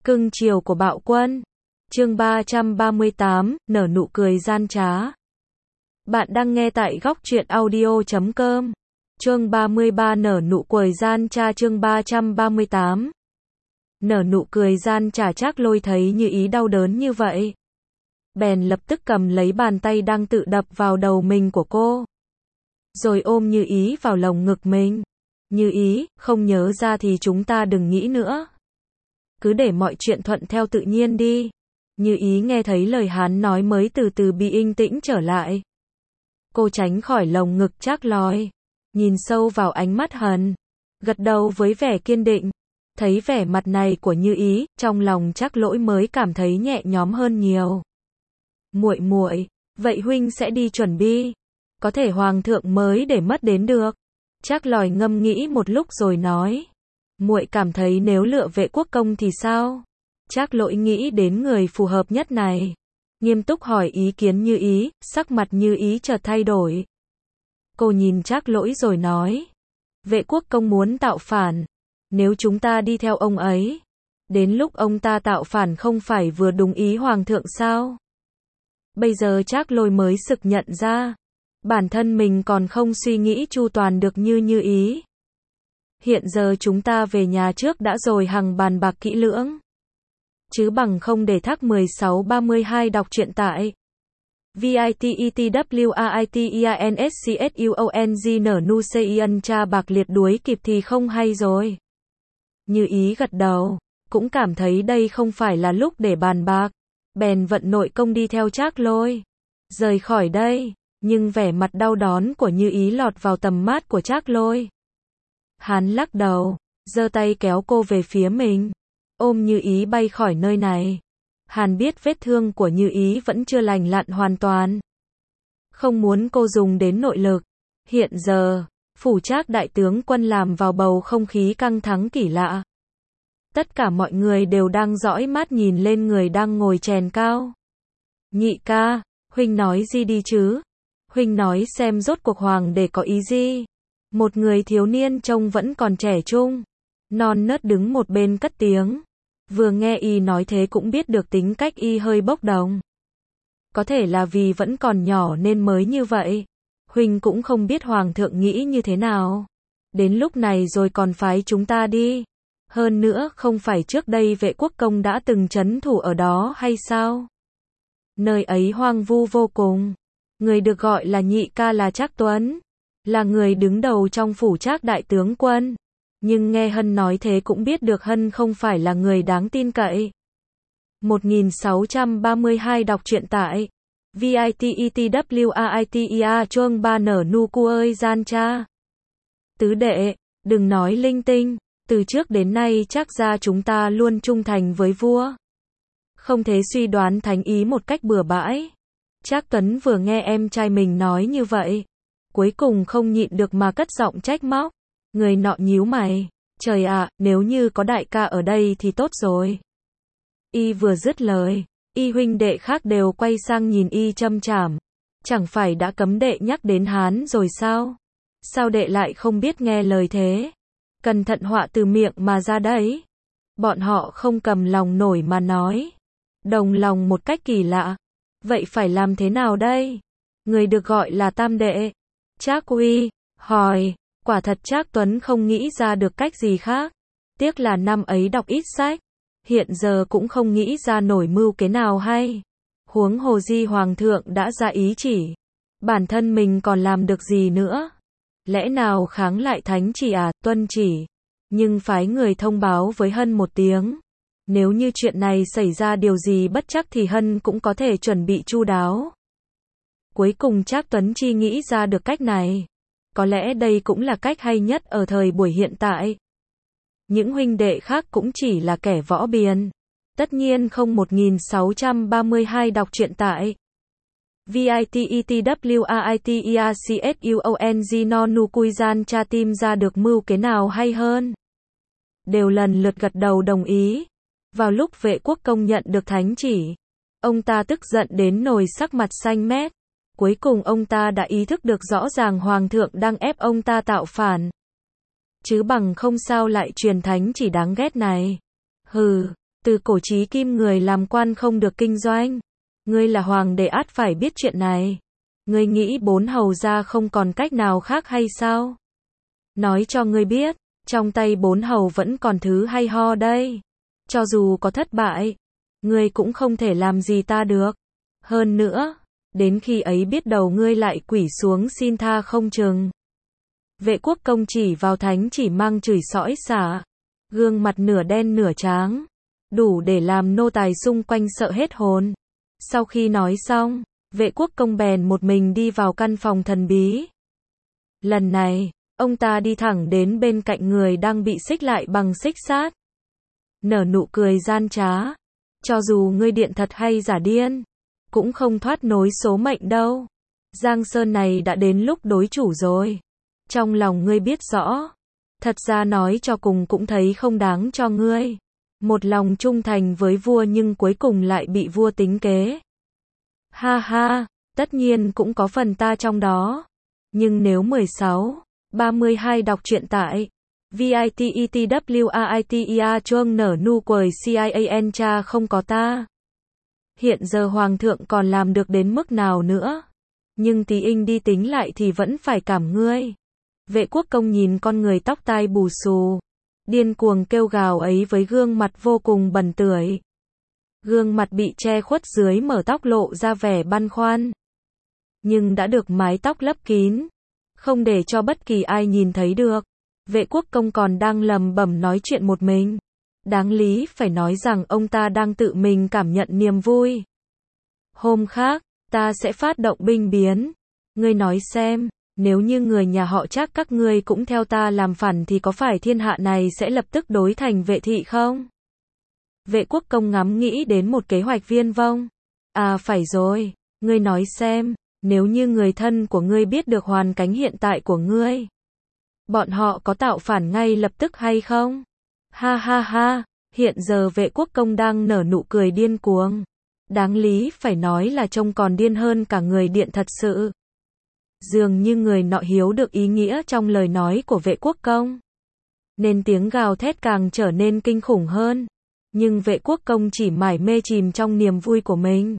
Cưng chiều của bạo quân. Chương 338, nở nụ cười gian trá. Bạn đang nghe tại góc truyện audio.com. Chương 33 nở nụ cười gian trá. Chương 338. Nở nụ cười gian trá. Trác Lôi thấy Như Ý đau đớn như vậy, bèn lập tức cầm lấy bàn tay đang tự đập vào đầu mình của cô, rồi ôm Như Ý vào lồng ngực mình. Như Ý, không nhớ ra thì chúng ta đừng nghĩ nữa, cứ để mọi chuyện thuận theo tự nhiên đi. Như Ý nghe thấy lời hắn nói mới từ từ bị yên tĩnh trở lại. Cô tránh khỏi lồng ngực Trác Lôi, nhìn sâu vào ánh mắt hắn, gật đầu với vẻ kiên định. Thấy vẻ mặt này của Như Ý, trong lòng Trác Lỗi mới cảm thấy nhẹ nhõm hơn nhiều. Muội muội, vậy huynh sẽ đi chuẩn bị, có thể hoàng thượng mới để mất đến được. Trác Lòi ngâm nghĩ một lúc rồi nói, muội cảm thấy nếu lựa Vệ Quốc Công thì sao? Trác Lỗi nghĩ đến người phù hợp nhất này, nghiêm túc hỏi ý kiến Như Ý, sắc mặt Như Ý chợt thay đổi. Cô nhìn Trác Lỗi rồi nói, Vệ Quốc Công muốn tạo phản, nếu chúng ta đi theo ông ấy, đến lúc ông ta tạo phản không phải vừa đúng ý hoàng thượng sao? Bây giờ Trác Lôi mới sực nhận ra, bản thân mình còn không suy nghĩ chu toàn được như Như Ý. Hiện giờ chúng ta về nhà trước đã rồi hằng bàn bạc kỹ lưỡng, chứ bằng không để thắc 1632 đọc truyện tại VITETWRITEINSCSUONG bạc liệt đuối kịp thì không hay rồi. Như Ý gật đầu, cũng cảm thấy đây không phải là lúc để bàn bạc, bèn vận nội công đi theo Trác Lôi rời khỏi đây. Nhưng vẻ mặt đau đớn của Như Ý lọt vào tầm mắt của Trác Lôi. Hắn lắc đầu, giơ tay kéo cô về phía mình, ôm Như Ý bay khỏi nơi này. Hắn biết vết thương của Như Ý vẫn chưa lành lặn hoàn toàn, không muốn cô dùng đến nội lực. Hiện giờ, phủ Trác đại tướng quân làm vào bầu không khí căng thẳng kỳ lạ. Tất cả mọi người đều đang dõi mắt nhìn lên người đang ngồi chèn cao. Nhị ca, huynh nói gì đi chứ? Huynh nói xem rốt cuộc hoàng đế có ý gì? Một người thiếu niên trông vẫn còn trẻ trung, non nớt đứng một bên cất tiếng. Vừa nghe y nói thế cũng biết được tính cách y hơi bốc đồng. Có thể là vì vẫn còn nhỏ nên mới như vậy. Huynh cũng không biết hoàng thượng nghĩ như thế nào. Đến lúc này rồi còn phái chúng ta đi. Hơn nữa không phải trước đây Vệ Quốc Công đã từng trấn thủ ở đó hay sao? Nơi ấy hoang vu vô cùng. Người được gọi là nhị ca là Trác Tuấn, là người đứng đầu trong phủ Trác đại tướng quân. Nhưng nghe Hân nói thế cũng biết được Hân không phải là người đáng tin cậy. 1632 đọc truyện tại VITETWRITEA chương 3 nở nụ cười gian trá. Tứ đệ, đừng nói linh tinh, từ trước đến nay Trác gia chúng ta luôn trung thành với vua, không thể suy đoán thánh ý một cách bừa bãi. Trác Tuấn vừa nghe em trai mình nói như vậy, cuối cùng không nhịn được mà cất giọng trách móc. Người nọ nhíu mày, trời ạ, nếu như có đại ca ở đây thì tốt rồi. Y vừa dứt lời, y huynh đệ khác đều quay sang nhìn y châm chảm. Chẳng phải đã cấm đệ nhắc đến hắn rồi sao? Sao đệ lại không biết nghe lời thế? Cẩn thận họa từ miệng mà ra đấy. Bọn họ không cầm lòng nổi mà nói, đồng lòng một cách kỳ lạ. Vậy phải làm thế nào đây? Người được gọi là tam đệ, Trác Uy, hỏi. Quả thật Trác Tuấn không nghĩ ra được cách gì khác. Tiếc là năm ấy đọc ít sách, hiện giờ cũng không nghĩ ra nổi mưu kế nào hay. Huống hồ gì hoàng thượng đã ra ý chỉ, bản thân mình còn làm được gì nữa? Lẽ nào kháng lại thánh chỉ à? Tuân chỉ, nhưng phái người thông báo với Hân một tiếng. Nếu như chuyện này xảy ra điều gì bất trắc thì Hân cũng có thể chuẩn bị chu đáo. Cuối cùng Trác Tuấn chi nghĩ ra được cách này. Có lẽ đây cũng là cách hay nhất ở thời buổi hiện tại. Những huynh đệ khác cũng chỉ là kẻ võ biền. Tất nhiên không. 1632 đọc truyện tại VITETWRITEACSUONG no nu cui gian tra tim ra được mưu kế nào hay hơn. Đều lần lượt gật đầu đồng ý. Vào lúc Vệ Quốc Công nhận được thánh chỉ, ông ta tức giận đến nổi sắc mặt xanh mét. Cuối cùng ông ta đã ý thức được rõ ràng hoàng thượng đang ép ông ta tạo phản. Chứ bằng không sao lại truyền thánh chỉ đáng ghét này. Hừ, Từ cổ chí kim người làm quan không được kinh doanh. Ngươi là hoàng đế ắt phải biết chuyện này. Ngươi nghĩ 4 hầu gia không còn cách nào khác hay sao? Nói cho ngươi biết, trong tay 4 hầu vẫn còn thứ hay ho đây. Cho dù có thất bại, ngươi cũng không thể làm gì ta được. Hơn nữa, đến khi ấy biết đầu ngươi lại quỷ xuống xin tha không chừng. Vệ quốc công chỉ vào Thánh Chỉ Mang chửi sõi xả. Gương mặt nửa đen nửa trắng. Đủ để làm nô tài xung quanh sợ hết hồn. Sau khi nói xong, vệ quốc công bèn một mình đi vào căn phòng thần bí. Lần này, ông ta đi thẳng đến bên cạnh người đang bị xích lại bằng xích sắt. Nở nụ cười gian trá. Cho dù ngươi điện thật hay giả điên, cũng không thoát nổi số mệnh đâu. Giang sơn này đã đến lúc đối chủ rồi. Trong lòng ngươi biết rõ. Thật ra nói cho cùng cũng thấy không đáng cho ngươi. Một lòng trung thành với vua nhưng cuối cùng lại bị vua tính kế. Ha ha, tất nhiên cũng có phần ta trong đó. Nhưng nếu 16:32 đọc truyện tại VITETWAITEA chuông nở nu quời CIAN cha không có ta. Hiện giờ hoàng thượng còn làm được đến mức nào nữa. Nhưng tí inh đi tính lại thì vẫn phải cảm ngươi. Vệ quốc công nhìn con người tóc tai bù xù, điên cuồng kêu gào ấy với gương mặt vô cùng bần tưởi. Gương mặt bị che khuất dưới mở tóc lộ ra vẻ băn khoăn. Nhưng đã được mái tóc lấp kín, không để cho bất kỳ ai nhìn thấy được. Vệ quốc công còn đang lầm bẩm nói chuyện một mình. Đáng lý phải nói rằng ông ta đang tự mình cảm nhận niềm vui. Hôm khác, ta sẽ phát động binh biến. Ngươi nói xem, nếu như người nhà họ Trác các ngươi cũng theo ta làm phản thì có phải thiên hạ này sẽ lập tức đối thành Vệ thị không? Vệ quốc công ngắm nghĩ đến một kế hoạch viển vông. À phải rồi, ngươi nói xem, nếu như người thân của ngươi biết được hoàn cảnh hiện tại của ngươi, bọn họ có tạo phản ngay lập tức hay không? Ha ha ha, hiện giờ vệ quốc công đang nở nụ cười điên cuồng. Đáng lý phải nói là trông còn điên hơn cả người điện thật sự. Dường như người nọ hiểu được ý nghĩa trong lời nói của vệ quốc công, nên tiếng gào thét càng trở nên kinh khủng hơn. Nhưng vệ quốc công chỉ mải mê chìm trong niềm vui của mình.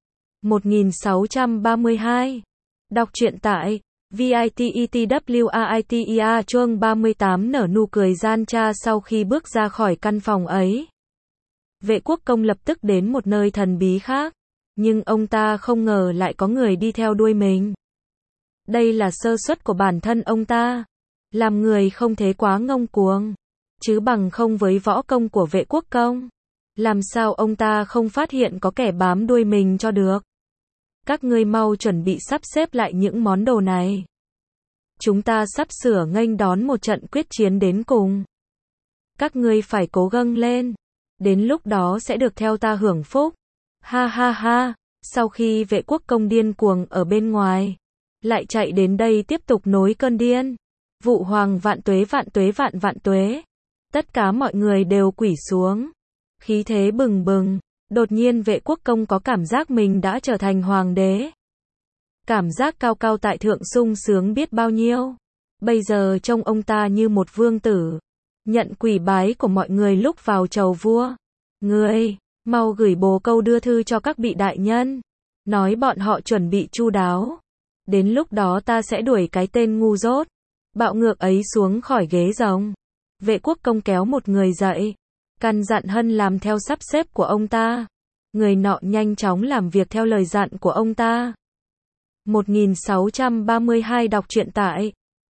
1632. Đọc truyện tại VITETWAITEA chương 38 nở nụ cười gian tra. Sau khi bước ra khỏi căn phòng ấy, vệ quốc công lập tức đến một nơi thần bí khác. Nhưng ông ta không ngờ lại có người đi theo đuôi mình. Đây là sơ suất của bản thân ông ta. Làm người không thể quá ngông cuồng. Chứ bằng không với võ công của vệ quốc công, làm sao ông ta không phát hiện có kẻ bám đuôi mình cho được. Các ngươi mau chuẩn bị sắp xếp lại những món đồ này. Chúng ta sắp sửa nghênh đón một trận quyết chiến đến cùng. Các ngươi phải cố gắng lên. Đến lúc đó sẽ được theo ta hưởng phúc. Ha ha ha, sau khi vệ quốc công điên cuồng ở bên ngoài, lại chạy đến đây tiếp tục nối cơn điên. Vụ hoàng vạn tuế vạn tuế vạn vạn tuế. Tất cả mọi người đều quỳ xuống. Khí thế bừng bừng. Đột nhiên vệ quốc công có cảm giác mình đã trở thành hoàng đế. Cảm giác cao cao tại thượng sung sướng biết bao nhiêu. Bây giờ trông ông ta như một vương tử. Nhận quỳ bái của mọi người lúc vào chầu vua. Ngươi, mau gửi bồ câu đưa thư cho các vị đại nhân. Nói bọn họ chuẩn bị chu đáo. Đến lúc đó ta sẽ đuổi cái tên ngu dốt, bạo ngược ấy xuống khỏi ghế rồng. Vệ quốc công kéo một người dậy, căn dặn Hân làm theo sắp xếp của ông ta. Người nọ nhanh chóng làm việc theo lời dặn của ông ta. 1632 đọc truyện tại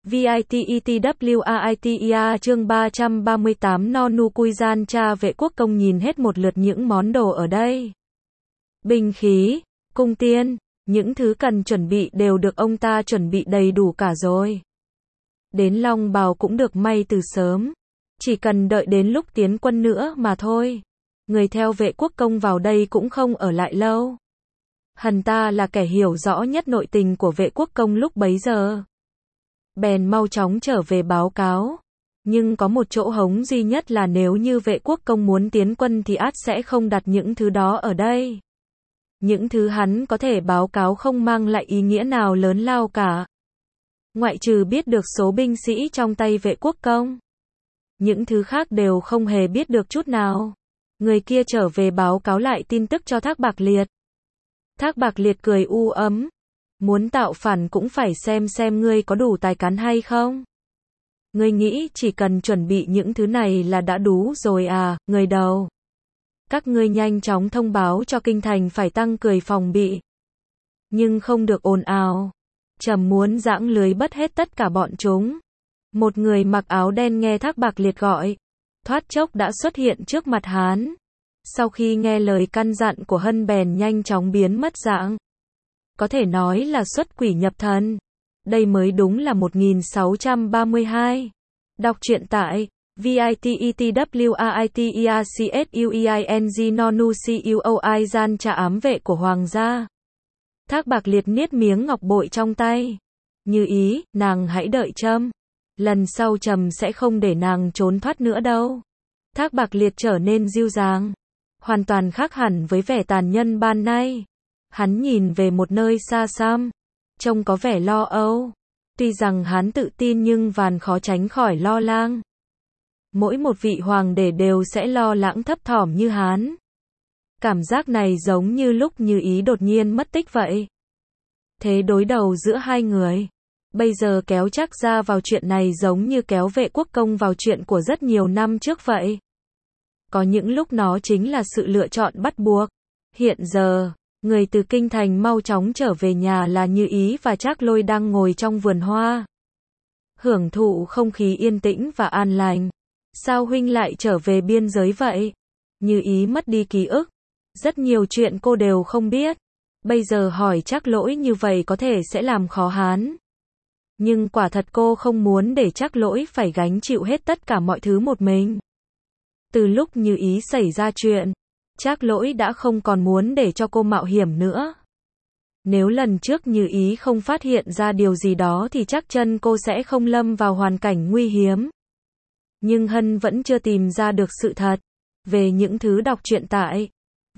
VITETWAITEA chương 338 no nu cui gian cha. Vệ quốc công nhìn hết một lượt những món đồ ở đây. Binh khí, cung tiên, những thứ cần chuẩn bị đều được ông ta chuẩn bị đầy đủ cả rồi. Đến long bào cũng được may từ sớm. Chỉ cần đợi đến lúc tiến quân nữa mà thôi. Người theo vệ quốc công vào đây cũng không ở lại lâu. Hần ta là kẻ hiểu rõ nhất nội tình của vệ quốc công lúc bấy giờ. Bèn mau chóng trở về báo cáo. Nhưng có một chỗ hống duy nhất là nếu như vệ quốc công muốn tiến quân thì ắt sẽ không đặt những thứ đó ở đây. Những thứ hắn có thể báo cáo không mang lại ý nghĩa nào lớn lao cả. Ngoại trừ biết được số binh sĩ trong tay vệ quốc công. Những thứ khác đều không hề biết được chút nào. Người kia trở về báo cáo lại tin tức cho Thác Bạc Liệt. Thác Bạc Liệt cười u ấm. Muốn tạo phản cũng phải xem ngươi có đủ tài cán hay không. Ngươi nghĩ chỉ cần chuẩn bị những thứ này là đã đủ rồi à, người đầu. Các ngươi nhanh chóng thông báo cho kinh thành phải tăng cường phòng bị. Nhưng không được ồn ào. Trầm muốn giãng lưới bắt hết tất cả bọn chúng. Một người mặc áo đen nghe Thác Bạc Liệt gọi. Thoát chốc đã xuất hiện trước mặt hắn. Sau khi nghe lời căn dặn của Hân bèn nhanh chóng biến mất dạng. Có thể nói là xuất quỷ nhập thần. Đây mới đúng là 1632. Đọc truyện tại vitetwritercsuing nonu gian trà ám vệ của hoàng gia. Thác Bạc Liệt niết miếng ngọc bội trong tay. Như ý, nàng hãy đợi trâm. Lần sau trầm sẽ không để nàng trốn thoát nữa đâu. Thác Bạc Liệt trở nên dịu dàng. Hoàn toàn khác hẳn với vẻ tàn nhân ban nay. Hắn nhìn về một nơi xa xăm. Trông có vẻ lo âu. Tuy rằng hắn tự tin nhưng vàn khó tránh khỏi lo lắng. Mỗi một vị hoàng đế đều sẽ lo lắng thấp thỏm như hắn. Cảm giác này giống như lúc Như Ý đột nhiên mất tích vậy. Thế đối đầu giữa hai người. Bây giờ kéo Trác gia vào chuyện này giống như kéo Vệ Quốc Công vào chuyện của rất nhiều năm trước vậy. Có những lúc nó chính là sự lựa chọn bắt buộc. Hiện giờ, người từ kinh thành mau chóng trở về nhà là Như Ý và Trác Lôi đang ngồi trong vườn hoa. Hưởng thụ không khí yên tĩnh và an lành. Sao huynh lại trở về biên giới vậy? Như Ý mất đi ký ức. Rất nhiều chuyện cô đều không biết. Bây giờ hỏi Trác Lỗi như vậy có thể sẽ làm khó hắn. Nhưng quả thật cô không muốn để Trác Lỗi phải gánh chịu hết tất cả mọi thứ một mình. Từ lúc Như Ý xảy ra chuyện, Trác Lỗi đã không còn muốn để cho cô mạo hiểm nữa. Nếu lần trước Như Ý không phát hiện ra điều gì đó thì chắc chắn cô sẽ không lâm vào hoàn cảnh nguy hiểm. Nhưng Hân vẫn chưa tìm ra được sự thật về những thứ đọc truyện tại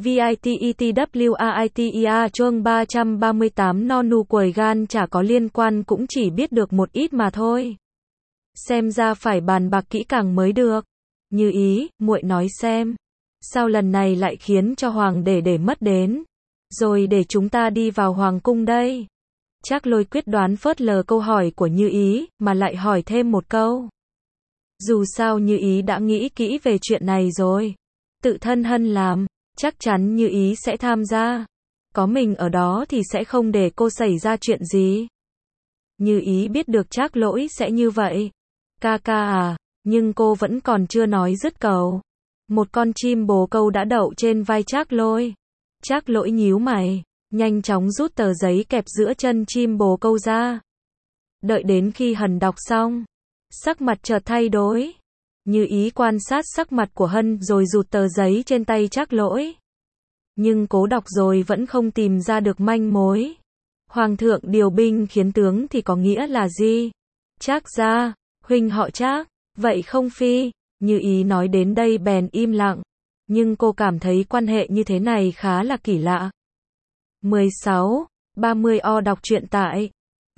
vitetwriter chương 338 nonu quầy gan chả có liên quan cũng chỉ biết được một ít mà thôi. Xem ra phải bàn bạc kỹ càng mới được. Như Ý, muội nói xem. Sao lần này lại khiến cho hoàng để mất đến. Rồi để chúng ta đi vào hoàng cung đây. Trác Lôi quyết đoán phớt lờ câu hỏi của Như Ý, mà lại hỏi thêm một câu. Dù sao Như Ý đã nghĩ kỹ về chuyện này rồi. Tự thân Hân làm, chắc chắn Như Ý sẽ tham gia. Có mình ở đó thì sẽ không để cô xảy ra chuyện gì. Như Ý biết được Trác Lỗi sẽ như vậy. Ca ca à, nhưng cô vẫn còn chưa nói dứt câu. Một con chim bồ câu đã đậu trên vai Trác Lôi. Trác Lỗi nhíu mày, nhanh chóng rút tờ giấy kẹp giữa chân chim bồ câu ra. Đợi đến khi Hân đọc xong, sắc mặt chợt thay đổi. Như Ý quan sát sắc mặt của Hân rồi rụt tờ giấy trên tay Trác Lỗi. Nhưng cố đọc rồi vẫn không tìm ra được manh mối. Hoàng thượng điều binh khiến tướng thì có nghĩa là gì? Trác gia, huynh họ Trác, vậy không phi? Như Ý nói đến đây bèn im lặng. Nhưng cô cảm thấy quan hệ như thế này khá là kỳ lạ. 16. 30 O đọc truyện tại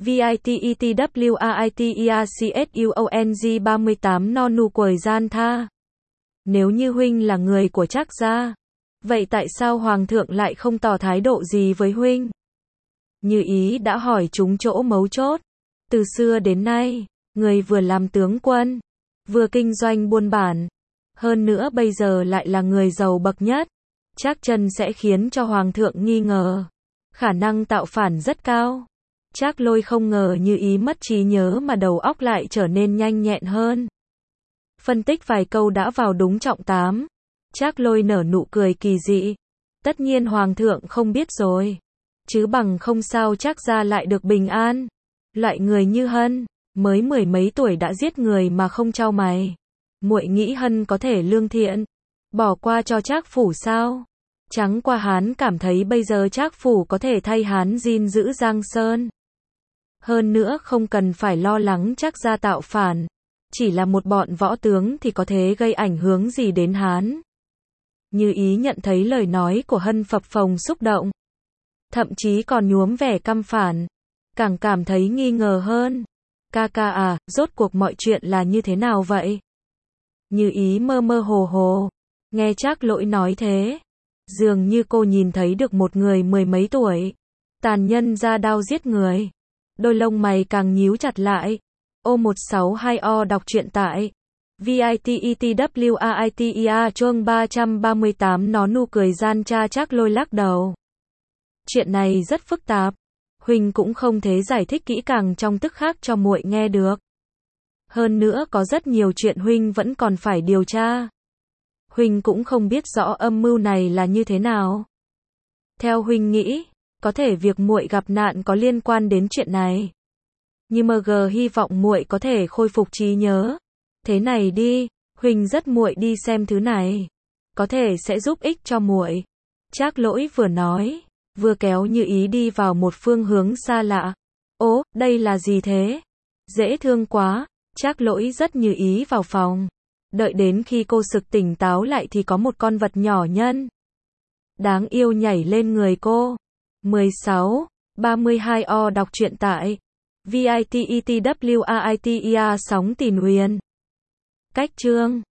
vitetwritercsuing 38 nonu quầy gian tha. Nếu như huynh là người của Trác gia, vậy tại sao hoàng thượng lại không tỏ thái độ gì với huynh? Như Ý đã hỏi trúng chỗ mấu chốt. Từ xưa đến nay, người vừa làm tướng quân, vừa kinh doanh buôn bản, hơn nữa bây giờ lại là người giàu bậc nhất, chắc chắn sẽ khiến cho hoàng thượng nghi ngờ. Khả năng tạo phản rất cao. Trác Lôi không ngờ Như Ý mất trí nhớ mà đầu óc lại trở nên nhanh nhẹn hơn. Phân tích vài câu đã vào đúng trọng tám. Trác Lôi nở nụ cười kỳ dị. Tất nhiên hoàng thượng không biết rồi. Chứ bằng không sao Trác gia lại được bình an. Loại người như Hân, mới mười mấy tuổi đã giết người mà không trao mày. Muội nghĩ Hân có thể lương thiện, bỏ qua cho Trác phủ sao? Chẳng qua hắn cảm thấy bây giờ Trác phủ có thể thay hắn gìn giữ Giang Sơn. Hơn nữa không cần phải lo lắng Trác gia tạo phản. Chỉ là một bọn võ tướng thì có thể gây ảnh hưởng gì đến hắn. Như Ý nhận thấy lời nói của Hân phập phồng xúc động. Thậm chí còn nhuốm vẻ căm phản. Càng cảm thấy nghi ngờ hơn. Ca ca à, rốt cuộc mọi chuyện là như thế nào vậy? Như Ý mơ mơ hồ hồ. Nghe Trác Lỗi nói thế, dường như cô nhìn thấy được một người mười mấy tuổi, tàn nhân ra đao giết người. Đôi lông mày càng nhíu chặt lại. O162O đọc truyện tại VITETWAITEA chương 338 nó nụ cười gian tra. Trác Lỗi lắc đầu. Chuyện này rất phức tạp. Huynh cũng không thể giải thích kỹ càng trong tức khắc cho muội nghe được. Hơn nữa có rất nhiều chuyện huynh vẫn còn phải điều tra. Huynh cũng không biết rõ âm mưu này là như thế nào. Theo huynh nghĩ, có thể việc muội gặp nạn có liên quan đến chuyện này. Nhưng MG hy vọng muội có thể khôi phục trí nhớ. Thế này đi, huynh dắt muội đi xem thứ này, có thể sẽ giúp ích cho muội. Trác Lỗi vừa nói, vừa kéo Như Ý đi vào một phương hướng xa lạ. Ố, đây là gì thế? Dễ thương quá. Trác Lỗi dắt Như Ý vào phòng. Đợi đến khi cô sực tỉnh táo lại thì có một con vật nhỏ nhân đáng yêu nhảy lên người cô. 16:32O đọc truyện tại VITETWAITEA sóng tìm huyền. Cách chương